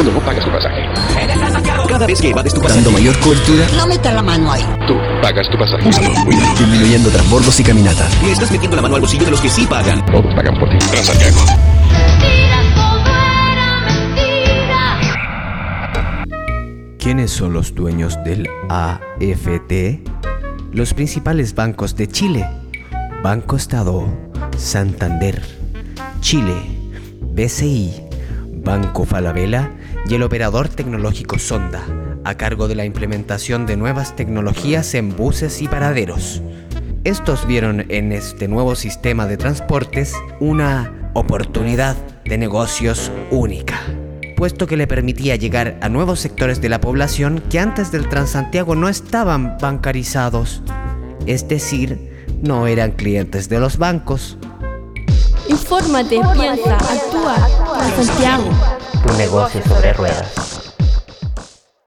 cuando no pagas tu pasaje. Cada vez que evades tu pasaje. Dando mayor cobertura. No meta la mano ahí. Tú pagas tu pasaje. Úsalo, cuídalo. Disminuyendo transbordos y caminatas. Le estás metiendo la mano al bolsillo de los que sí pagan. Todos pagan por ti. Transantiago. ¿Quiénes son los dueños del AFT? Los principales bancos de Chile: Banco Estado, Santander, Chile, BCI, Banco Falabella y el operador tecnológico Sonda, a cargo de la implementación de nuevas tecnologías en buses y paraderos. Estos vieron en este nuevo sistema de transportes una oportunidad de negocios única, puesto que le permitía llegar a nuevos sectores de la población que antes del Transantiago no estaban bancarizados, es decir, no eran clientes de los bancos. Infórmate, piensa, actúa. Transantiago. Tu negocio sobre ruedas.